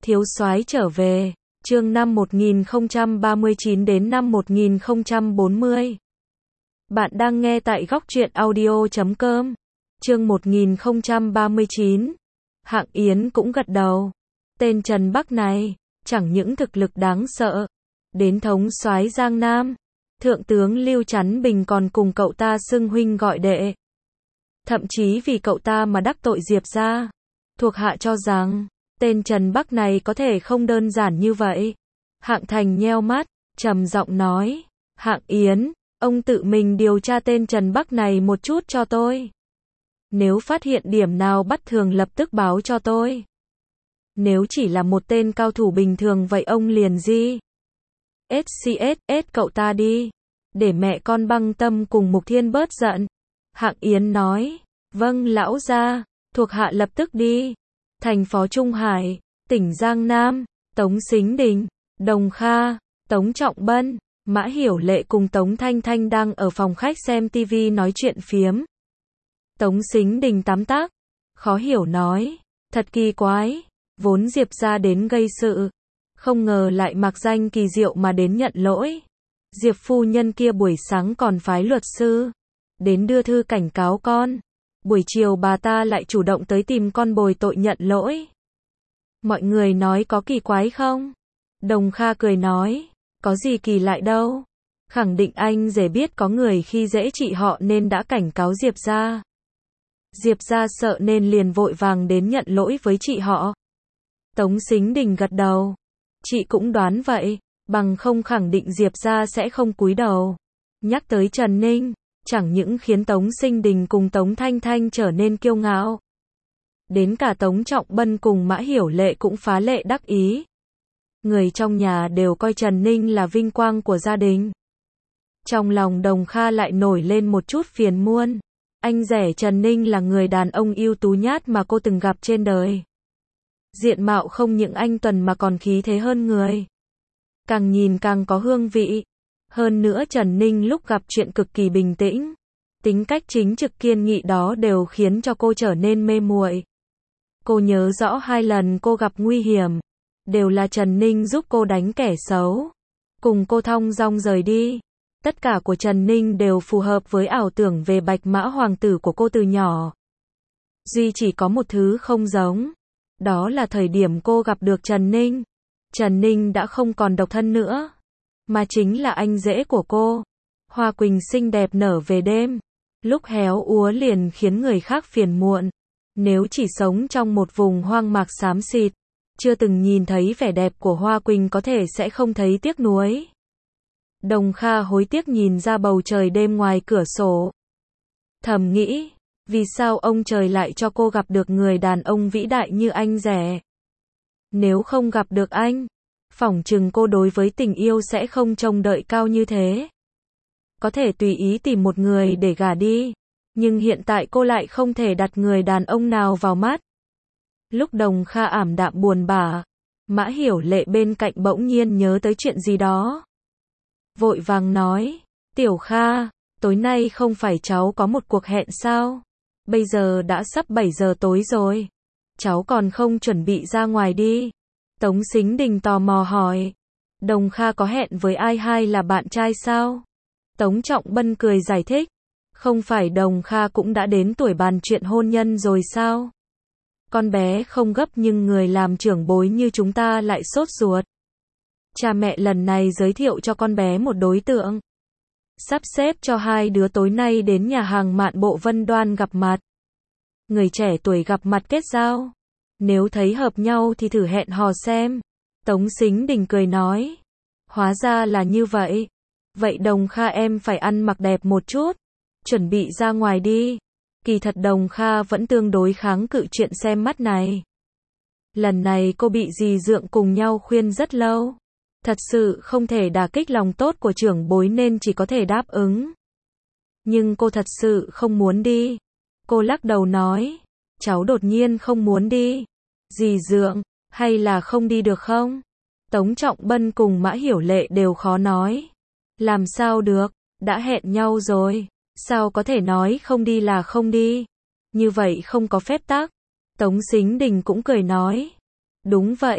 Thiếu soái trở về, chương năm 1039 đến năm 1040. Bạn đang nghe tại góc truyện audio.com. Chương 1039. Hạng Yến cũng gật đầu. Tên Trần Bắc này, chẳng những thực lực đáng sợ, đến thống soái Giang Nam, Thượng tướng Lưu Chắn Bình còn cùng cậu ta xưng huynh gọi đệ. Thậm chí vì cậu ta mà đắc tội Diệp gia. Thuộc hạ cho rằng, tên Trần Bắc này có thể không đơn giản như vậy. Hạng Thành nheo mắt, trầm giọng nói, Hạng Yến, ông tự mình điều tra tên Trần Bắc này một chút cho tôi. Nếu phát hiện điểm nào bất thường lập tức báo cho tôi. Nếu chỉ là một tên cao thủ bình thường vậy ông liền gì? SCSS cậu ta đi. Để mẹ con Băng Tâm cùng Mục Thiên bớt giận. Hạng Yến nói, vâng lão gia, thuộc hạ lập tức đi. Thành phố Trung Hải, tỉnh Giang Nam, Tống Sính Đình, Đồng Kha, Tống Trọng Bân, Mã Hiểu Lệ cùng Tống Thanh Thanh đang ở phòng khách xem TV nói chuyện phiếm. Tống Sính Đình tắm tắc, khó hiểu nói, thật kỳ quái, vốn Diệp gia đến gây sự, không ngờ lại mặc danh kỳ diệu mà đến nhận lỗi. Diệp phu nhân kia buổi sáng còn phái luật sư đến đưa thư cảnh cáo con. Buổi chiều bà ta lại chủ động tới tìm con bồi tội nhận lỗi. Mọi người nói có kỳ quái không? Đồng Kha cười nói, có gì kỳ lạ đâu. Khẳng định anh rể biết có người khi dễ chị họ nên đã cảnh cáo Diệp gia. Diệp gia sợ nên liền vội vàng đến nhận lỗi với chị họ. Tống Sính Đình gật đầu. Chị cũng đoán vậy, bằng không khẳng định Diệp gia sẽ không cúi đầu. Nhắc tới Trần Ninh, chẳng những khiến Tống Sính Đình cùng Tống Thanh Thanh trở nên kiêu ngạo. Đến cả Tống Trọng Bân cùng Mã Hiểu Lệ cũng phá lệ đắc ý. Người trong nhà đều coi Trần Ninh là vinh quang của gia đình. Trong lòng Đồng Kha lại nổi lên một chút phiền muộn. Anh rể Trần Ninh là người đàn ông ưu tú nhất mà cô từng gặp trên đời. Diện mạo không những anh tuần mà còn khí thế hơn người. Càng nhìn càng có hương vị. Hơn nữa Trần Ninh lúc gặp chuyện cực kỳ bình tĩnh. Tính cách chính trực kiên nghị đó đều khiến cho cô trở nên mê muội. Cô nhớ rõ 2 lần cô gặp nguy hiểm. Đều là Trần Ninh giúp cô đánh kẻ xấu. Cùng cô thong dong rời đi. Tất cả của Trần Ninh đều phù hợp với ảo tưởng về Bạch Mã Hoàng tử của cô từ nhỏ. Duy chỉ có một thứ không giống. Đó là thời điểm cô gặp được Trần Ninh. Trần Ninh đã không còn độc thân nữa. Mà chính là anh rể của cô. Hoa quỳnh xinh đẹp nở về đêm. Lúc héo úa liền khiến người khác phiền muộn. Nếu chỉ sống trong một vùng hoang mạc xám xịt, chưa từng nhìn thấy vẻ đẹp của hoa quỳnh có thể sẽ không thấy tiếc nuối. Đồng Kha hối tiếc nhìn ra bầu trời đêm ngoài cửa sổ. Thầm nghĩ, vì sao ông trời lại cho cô gặp được người đàn ông vĩ đại như anh rể? Nếu không gặp được anh, phỏng chừng cô đối với tình yêu sẽ không trông đợi cao như thế. Có thể tùy ý tìm một người để gả đi, nhưng hiện tại cô lại không thể đặt người đàn ông nào vào mắt. Lúc Đồng Kha ảm đạm buồn bã, Mã Hiểu Lệ bên cạnh bỗng nhiên nhớ tới chuyện gì đó. Vội vàng nói, Tiểu Kha, tối nay không phải cháu có một cuộc hẹn sao? Bây giờ đã sắp 7 giờ tối rồi. Cháu còn không chuẩn bị ra ngoài đi. Tống Sính Đình tò mò hỏi. Đồng Kha có hẹn với ai hay là bạn trai sao? Tống Trọng Bân cười giải thích. Không phải Đồng Kha cũng đã đến tuổi bàn chuyện hôn nhân rồi sao? Con bé không gấp nhưng người làm trưởng bối như chúng ta lại sốt ruột. Cha mẹ lần này giới thiệu cho con bé một đối tượng. Sắp xếp cho 2 đứa tối nay đến nhà hàng Mạn Bộ Vân Đoan gặp mặt. Người trẻ tuổi gặp mặt kết giao. Nếu thấy hợp nhau thì thử hẹn hò xem. Tống Sính Đình cười nói. Hóa ra là như vậy. Vậy Đồng Kha em phải ăn mặc đẹp một chút. Chuẩn bị ra ngoài đi. Kỳ thật Đồng Kha vẫn tương đối kháng cự chuyện xem mắt này. Lần này cô bị dì dượng cùng nhau khuyên rất lâu. Thật sự không thể đả kích lòng tốt của trưởng bối nên chỉ có thể đáp ứng. Nhưng cô thật sự không muốn đi. Cô lắc đầu nói, cháu đột nhiên không muốn đi. Dì dượng, hay là không đi được không? Tống Trọng Bân cùng Mã Hiểu Lệ đều khó nói. Làm sao được, đã hẹn nhau rồi. Sao có thể nói không đi là không đi? Như vậy không có phép tắc. Tống Sính Đình cũng cười nói. Đúng vậy,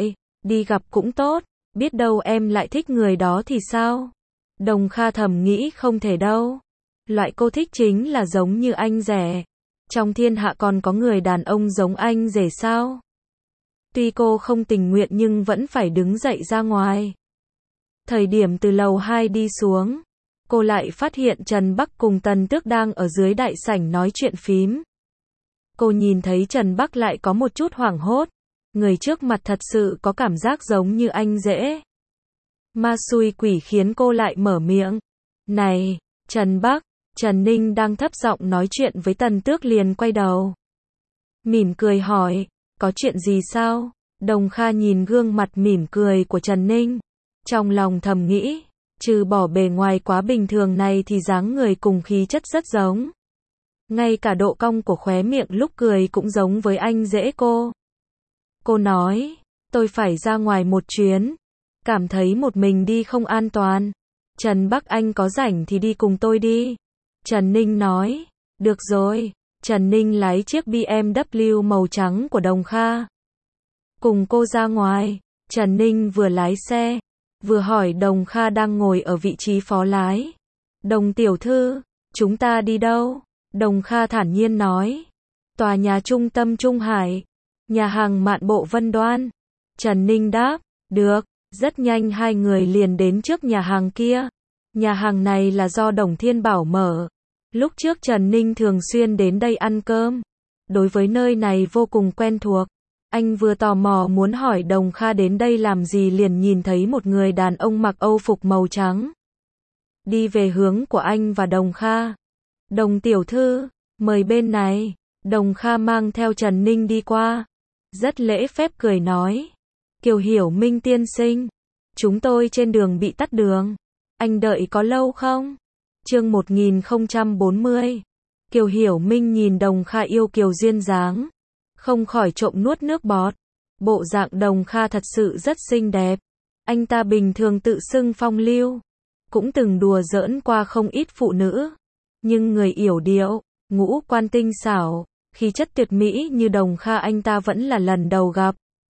đi gặp cũng tốt, biết đâu em lại thích người đó thì sao? Đồng Kha thầm nghĩ không thể đâu. Loại cô thích chính là giống như anh rể. Trong thiên hạ còn có người đàn ông giống anh rể sao? Tuy cô không tình nguyện nhưng vẫn phải đứng dậy ra ngoài. Thời điểm từ lầu 2 đi xuống, cô lại phát hiện Trần Bắc cùng Tần Tước đang ở dưới đại sảnh nói chuyện phím. Cô nhìn thấy Trần Bắc lại có một chút hoảng hốt. Người trước mặt thật sự có cảm giác giống như anh rể. Ma xui quỷ khiến cô lại mở miệng. Này, Trần Bắc, Trần Ninh đang thấp giọng nói chuyện với Tần Tước liền quay đầu. Mỉm cười hỏi, có chuyện gì sao? Đồng Kha nhìn gương mặt mỉm cười của Trần Ninh. Trong lòng thầm nghĩ, trừ bỏ bề ngoài quá bình thường này thì dáng người cùng khí chất rất giống. Ngay cả độ cong của khóe miệng lúc cười cũng giống với anh rể cô. Cô nói, tôi phải ra ngoài một chuyến. Cảm thấy một mình đi không an toàn. Trần Bắc anh có rảnh thì đi cùng tôi đi. Trần Ninh nói, được rồi. Trần Ninh lái chiếc BMW màu trắng của Đồng Kha. Cùng cô ra ngoài, Trần Ninh vừa lái xe, vừa hỏi Đồng Kha đang ngồi ở vị trí phó lái. Đồng tiểu thư, chúng ta đi đâu? Đồng Kha thản nhiên nói, tòa nhà trung tâm Trung Hải, nhà hàng Mạn Bộ Vân Đoan. Trần Ninh đáp, được. Rất nhanh hai người liền đến trước nhà hàng kia. Nhà hàng này là do Đồng Thiên Bảo mở. Lúc trước Trần Ninh thường xuyên đến đây ăn cơm. Đối với nơi này vô cùng quen thuộc. Anh vừa tò mò muốn hỏi Đồng Kha đến đây làm gì liền nhìn thấy một người đàn ông mặc âu phục màu trắng. Đi về hướng của anh và Đồng Kha. Đồng tiểu thư, mời bên này. Đồng Kha mang theo Trần Ninh đi qua. Rất lễ phép cười nói. Kiều Hiểu Minh tiên sinh. Chúng tôi trên đường bị tắc đường. Anh đợi có lâu không? Chương 1040. Kiều Hiểu Minh nhìn Đồng Kha yêu kiều duyên dáng. Không khỏi trộm nuốt nước bọt. Bộ dạng Đồng Kha thật sự rất xinh đẹp. Anh ta bình thường tự xưng phong lưu. Cũng từng đùa giỡn qua không ít phụ nữ. Nhưng người yểu điệu, ngũ quan tinh xảo, khí chất tuyệt mỹ như Đồng Kha anh ta vẫn là lần đầu gặp.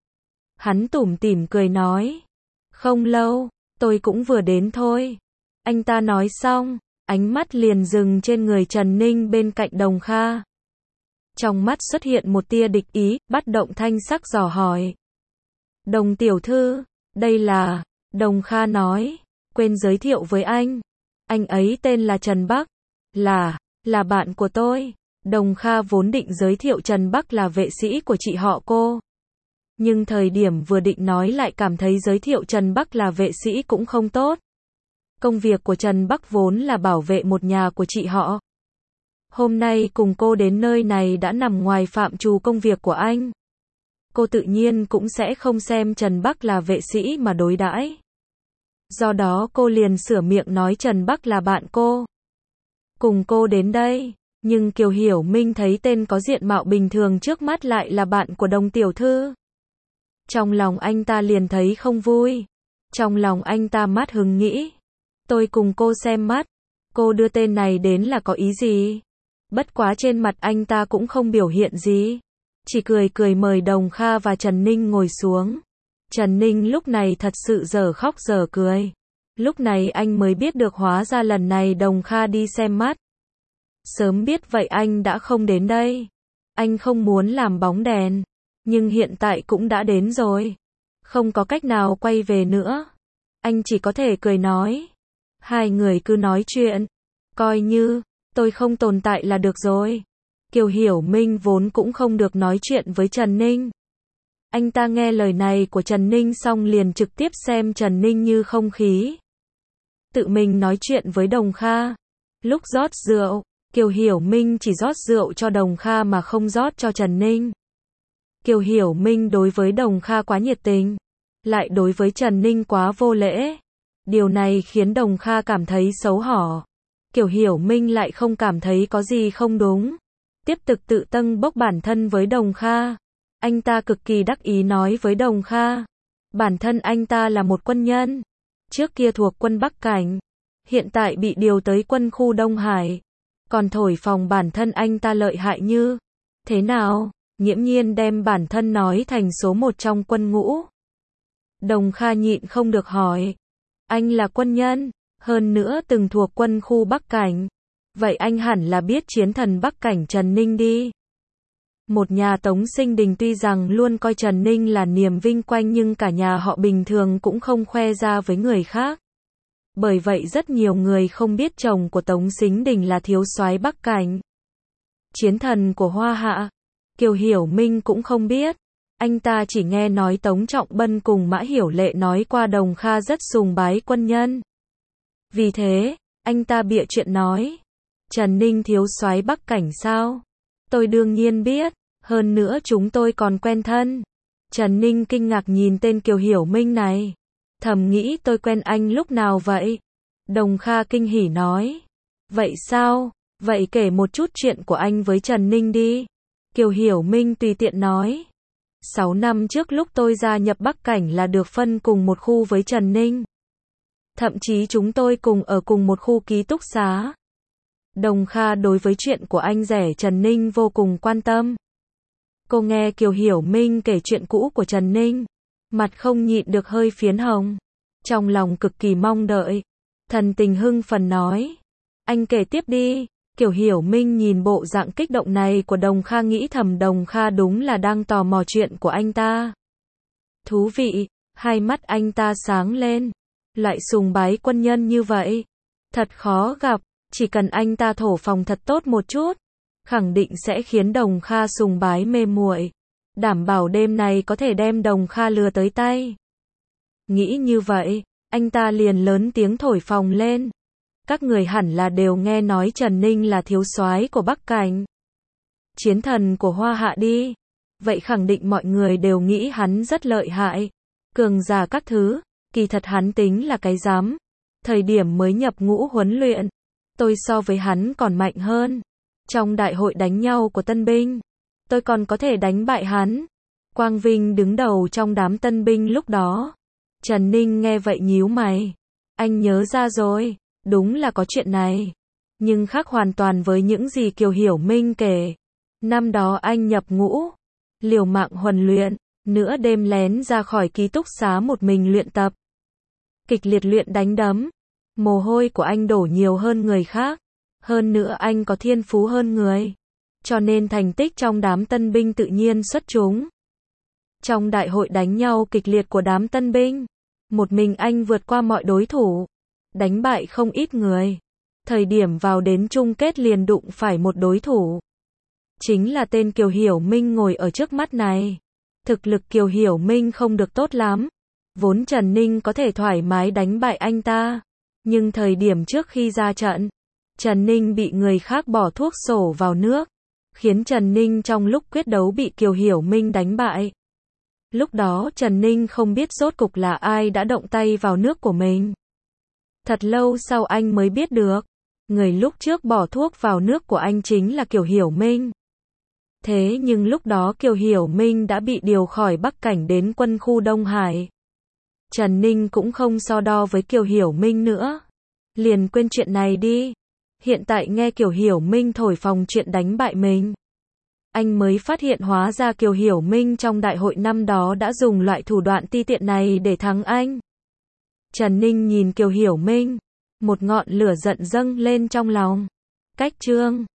Hắn tủm tỉm cười nói. Không lâu, tôi cũng vừa đến thôi. Anh ta nói xong, ánh mắt liền dừng trên người Trần Ninh bên cạnh Đồng Kha. Trong mắt xuất hiện một tia địch ý, bắt động thanh sắc dò hỏi. Đồng tiểu thư, đây là... Đồng Kha nói, quên giới thiệu với anh. Anh ấy tên là Trần Bắc. Là bạn của tôi. Đồng Kha vốn định giới thiệu Trần Bắc là vệ sĩ của chị họ cô. Nhưng thời điểm vừa định nói lại cảm thấy giới thiệu Trần Bắc là vệ sĩ cũng không tốt. Công việc của Trần Bắc vốn là bảo vệ một nhà của chị họ. Hôm nay cùng cô đến nơi này đã nằm ngoài phạm trù công việc của anh. Cô tự nhiên cũng sẽ không xem Trần Bắc là vệ sĩ mà đối đãi. Do đó cô liền sửa miệng nói Trần Bắc là bạn cô. Cùng cô đến đây, nhưng Kiều Hiểu Minh thấy tên có diện mạo bình thường trước mắt lại là bạn của Đồng tiểu thư. Trong lòng anh ta liền thấy không vui. Trong lòng anh ta mát hứng nghĩ. Tôi cùng cô xem mắt. Cô đưa tên này đến là có ý gì? Bất quá trên mặt anh ta cũng không biểu hiện gì. Chỉ cười cười mời Đồng Kha và Trần Ninh ngồi xuống. Trần Ninh lúc này thật sự dở khóc dở cười. Lúc này anh mới biết được hóa ra lần này Đồng Kha đi xem mắt. Sớm biết vậy anh đã không đến đây. Anh không muốn làm bóng đèn. Nhưng hiện tại cũng đã đến rồi. Không có cách nào quay về nữa. Anh chỉ có thể cười nói. Hai người cứ nói chuyện. Coi như, tôi không tồn tại là được rồi. Kiều Hiểu Minh vốn cũng không được nói chuyện với Trần Ninh. Anh ta nghe lời này của Trần Ninh xong liền trực tiếp xem Trần Ninh như không khí. Tự mình nói chuyện với Đồng Kha. Lúc rót rượu, Kiều Hiểu Minh chỉ rót rượu cho Đồng Kha mà không rót cho Trần Ninh. Kiều Hiểu Minh đối với Đồng Kha quá nhiệt tình, lại đối với Trần Ninh quá vô lễ. Điều này khiến Đồng Kha cảm thấy xấu hổ. Kiều Hiểu Minh lại không cảm thấy có gì không đúng. Tiếp tục tự tâng bốc bản thân với Đồng Kha. Anh ta cực kỳ đắc ý nói với Đồng Kha. Bản thân anh ta là một quân nhân. Trước kia thuộc quân Bắc Cảnh. Hiện tại bị điều tới quân khu Đông Hải. Còn thổi phồng bản thân anh ta lợi hại như thế nào? Nghiễm nhiên đem bản thân nói thành số một trong quân ngũ. Đồng Kha nhịn không được hỏi. Anh là quân nhân, hơn nữa từng thuộc quân khu Bắc Cảnh. Vậy anh hẳn là biết chiến thần Bắc Cảnh Trần Ninh đi. Một nhà Tống Sinh Đình tuy rằng luôn coi Trần Ninh là niềm vinh quang nhưng cả nhà họ bình thường cũng không khoe ra với người khác. Bởi vậy rất nhiều người không biết chồng của Tống Sinh Đình là thiếu soái Bắc Cảnh. Chiến thần của Hoa Hạ. Kiều Hiểu Minh cũng không biết. Anh ta chỉ nghe nói Tống Trọng Bân cùng Mã Hiểu Lệ nói qua Đồng Kha rất sùng bái quân nhân. Vì thế, anh ta bịa chuyện nói. Trần Ninh thiếu soái Bắc Cảnh sao? Tôi đương nhiên biết, hơn nữa chúng tôi còn quen thân. Trần Ninh kinh ngạc nhìn tên Kiều Hiểu Minh này. Thầm nghĩ tôi quen anh lúc nào vậy? Đồng Kha kinh hỉ nói. Vậy sao? Vậy kể một chút chuyện của anh với Trần Ninh đi. Kiều Hiểu Minh tùy tiện nói. 6 năm trước lúc tôi gia nhập Bắc Cảnh là được phân cùng một khu với Trần Ninh. Thậm chí chúng tôi cùng ở cùng một khu ký túc xá. Đồng Kha đối với chuyện của anh rể Trần Ninh vô cùng quan tâm. Cô nghe Kiều Hiểu Minh kể chuyện cũ của Trần Ninh. Mặt không nhịn được hơi phiến hồng. Trong lòng cực kỳ mong đợi. Thần tình hưng phấn nói. Anh kể tiếp đi. Kiều Hiểu Minh nhìn bộ dạng kích động này của Đồng Kha nghĩ thầm Đồng Kha đúng là đang tò mò chuyện của anh ta. Thú vị, hai mắt anh ta sáng lên. Loại sùng bái quân nhân như vậy. Thật khó gặp, chỉ cần anh ta thổ phồng thật tốt một chút. Khẳng định sẽ khiến Đồng Kha sùng bái mê muội. Đảm bảo đêm này có thể đem Đồng Kha lừa tới tay. Nghĩ như vậy, anh ta liền lớn tiếng thổi phồng lên. Các người hẳn là đều nghe nói Trần Ninh là thiếu soái của Bắc Cảnh. Chiến thần của Hoa Hạ đi. Vậy khẳng định mọi người đều nghĩ hắn rất lợi hại. Cường giả các thứ, kỳ thật hắn tính là cái dám. Thời điểm mới nhập ngũ huấn luyện, tôi so với hắn còn mạnh hơn. Trong đại hội đánh nhau của tân binh, tôi còn có thể đánh bại hắn. Quang Vinh đứng đầu trong đám tân binh lúc đó. Trần Ninh nghe vậy nhíu mày. Anh nhớ ra rồi. Đúng là có chuyện này. Nhưng khác hoàn toàn với những gì Kiều Hiểu Minh kể. Năm đó anh nhập ngũ, liều mạng huấn luyện, nửa đêm lén ra khỏi ký túc xá một mình luyện tập. Kịch liệt luyện đánh đấm. Mồ hôi của anh đổ nhiều hơn người khác. Hơn nữa anh có thiên phú hơn người. Cho nên thành tích trong đám tân binh tự nhiên xuất chúng. Trong đại hội đánh nhau kịch liệt của đám tân binh, một mình anh vượt qua mọi đối thủ. Đánh bại không ít người. Thời điểm vào đến chung kết liền đụng phải một đối thủ. Chính là tên Kiều Hiểu Minh ngồi ở trước mắt này. Thực lực Kiều Hiểu Minh không được tốt lắm. Vốn Trần Ninh có thể thoải mái đánh bại anh ta. Nhưng thời điểm trước khi ra trận, Trần Ninh bị người khác bỏ thuốc sổ vào nước. Khiến Trần Ninh trong lúc quyết đấu bị Kiều Hiểu Minh đánh bại. Lúc đó Trần Ninh không biết rốt cục là ai đã động tay vào nước của mình. Thật lâu sau anh mới biết được, người lúc trước bỏ thuốc vào nước của anh chính là Kiều Hiểu Minh. Thế nhưng lúc đó Kiều Hiểu Minh đã bị điều khỏi Bắc Cảnh đến quân khu Đông Hải. Trần Ninh cũng không so đo với Kiều Hiểu Minh nữa. Liền quên chuyện này đi. Hiện tại nghe Kiều Hiểu Minh thổi phồng chuyện đánh bại mình. Anh mới phát hiện hóa ra Kiều Hiểu Minh trong đại hội năm đó đã dùng loại thủ đoạn ti tiện này để thắng anh. Trần Ninh nhìn Kiều Hiểu Minh, một ngọn lửa giận dâng lên trong lòng. Cách chương